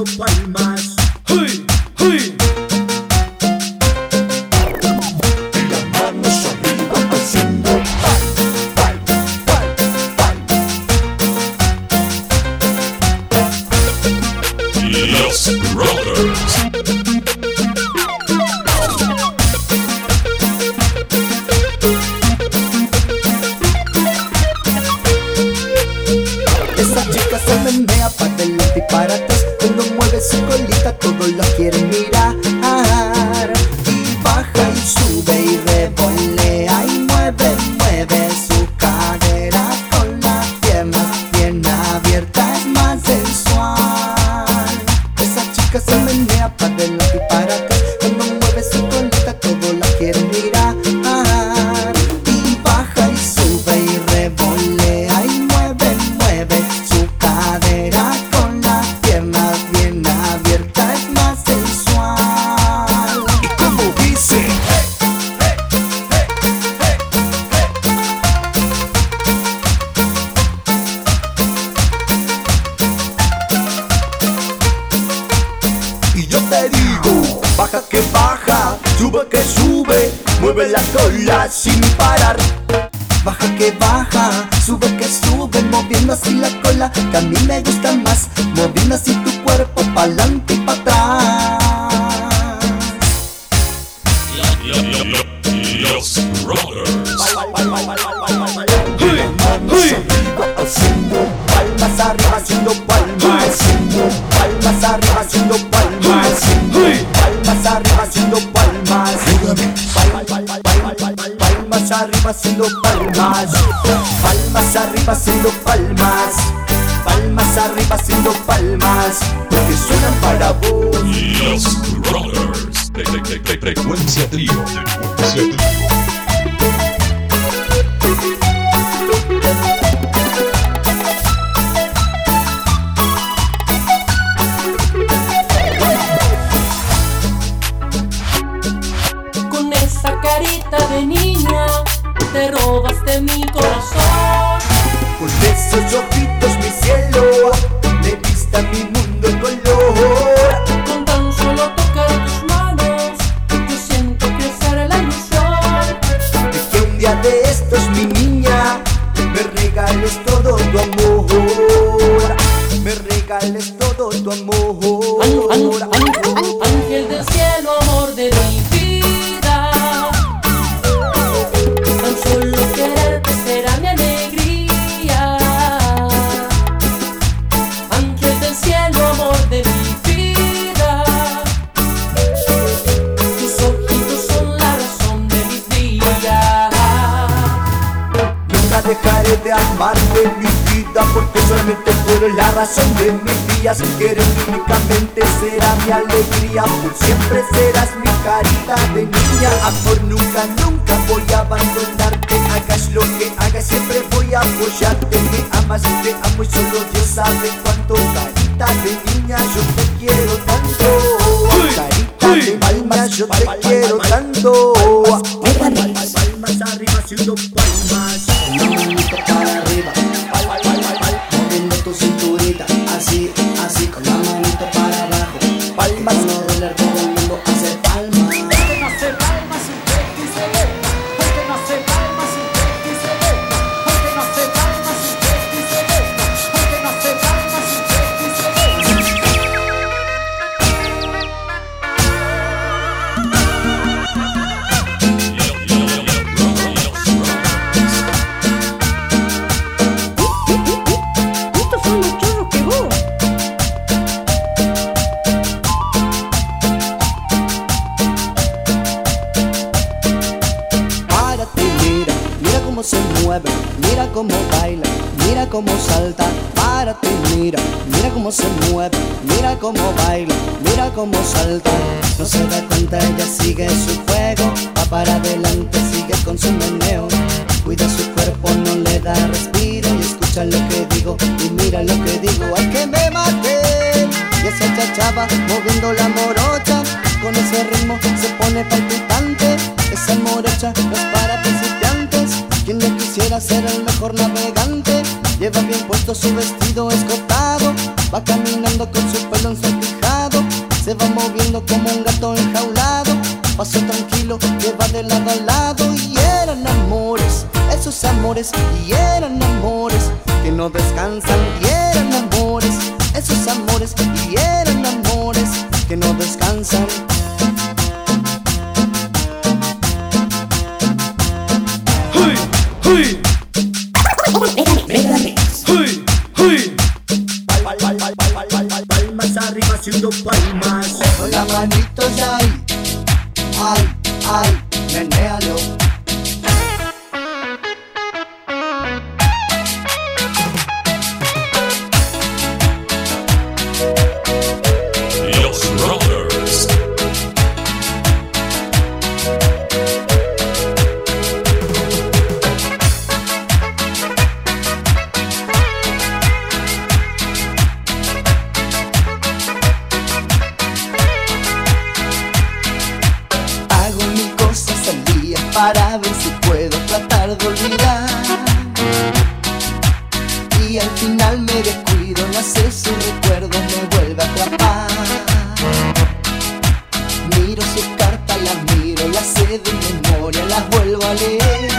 palmas. ¡Hey! ¡Hey! Y las manos arriba haciendo pal, pal, pal, pal. Los Rockers. Esa chica se menea para adelante y para atrás. Cuando mueve su colita todos la quieren mirar. Y baja y sube y revolea y mueve, mueve su cadera con la pierna bien abierta, es más sensual. Esa chica se menea para adelante y para atrás. Cuando mueve su colita todos la quieren mirar. Y baja y sube y revolea y mueve, mueve su cadera con la pierna bien abierta, es más sensual. ¿Y cómo dice? Y yo te digo, baja que baja, sube que sube, mueve la cola sin parar. Baja que baja, sube que sube, moviendo así la cola, que a mí me gusta más, moviendo así tu cuerpo pa'lante y pa' atrás. Los Rockers. Palmas arriba haciendo palmas, palmas arriba haciendo palmas, palmas arriba haciendo palmas, palmas arriba haciendo palmas, palmas arriba haciendo palmas, palmas arriba haciendo palmas, porque suenan para vos. Los Rockers. Frecuencia trío. Frecuencia trío. Con esa carita de niña te robaste mi corazón. Con esos ojitos mi cielo, le diste a mi mundo en color. Con tan solo tocar tus manos yo siento crecer la ilusión. De que un día de estos mi niña me regales todo tu amor, me regales todo tu amor. Ángel del cielo, amor de mi vida, tan solo quererte será mi alegría. Ángel del cielo, amor de mi vida, tus ojitos son la razón de mis días. Nunca dejaré de amarte mi vida, porque solamente tú eres la razón de mis días. Que eres únicamente será mi alegría, por siempre serás mi carita de niña. Amor, nunca, nunca voy a abandonarte, hagas lo que hagas, siempre voy a apoyarte. Me amas y te amo y solo Dios sabe cuánto. Carita de niña, yo te quiero tanto. Carita de palmas, yo te quiero tanto. Palmas arriba haciendo palmas, manito para arriba, moviendo tu cinturita, así, así, con la manito para abajo. Palmas, no doler, todo el mundo hace palmas. Porque no hace palmas sin que dice lenta, porque no hace palmas sin que dice lenta, porque no hace palmas sin que dice lenta, porque no hace palmas sin que dice Estos son los chorros que vos. Párate, mira, mira cómo se mueve, mira cómo baila, mira cómo salta. Párate, mira, mira cómo se mueve, mira cómo baila, mira cómo salta. No se da cuenta, ella sigue su juego, va para adelante, sigue con su meneo. Cuida su cuerpo, no le da respiro, y escucha lo que digo, y mira lo que digo. ¡Ay, que me maté! Y esa chachaba moviendo la morocha, con ese ritmo se pone palpitante. Esa morocha no es para principiantes, quien no quisiera ser el mejor navegante. Lleva bien puesto su vestido escotado, va caminando con su pelo ensortijado. se va moviendo como un gato enjaulado. Paso tranquilo que va de lado a lado. Y eran amores, esos amores. Y eran amores que no descansan. Y eran amores, esos amores. Y eran amores que no descansan. ¡Huy! ¡Huy! ¡Huy! ¡Huy! Palmas arriba haciendo palmas. Con la manito ya ahí. Ay, ay, menéalo. Los Rollers. Hago mil cosas al día para ver si puedo tratar de olvidar. Y al final me descuido, no sé si recuerdo me vuelve a atrapar. Miro sus cartas, las miro, las sé de memoria, las vuelvo a leer.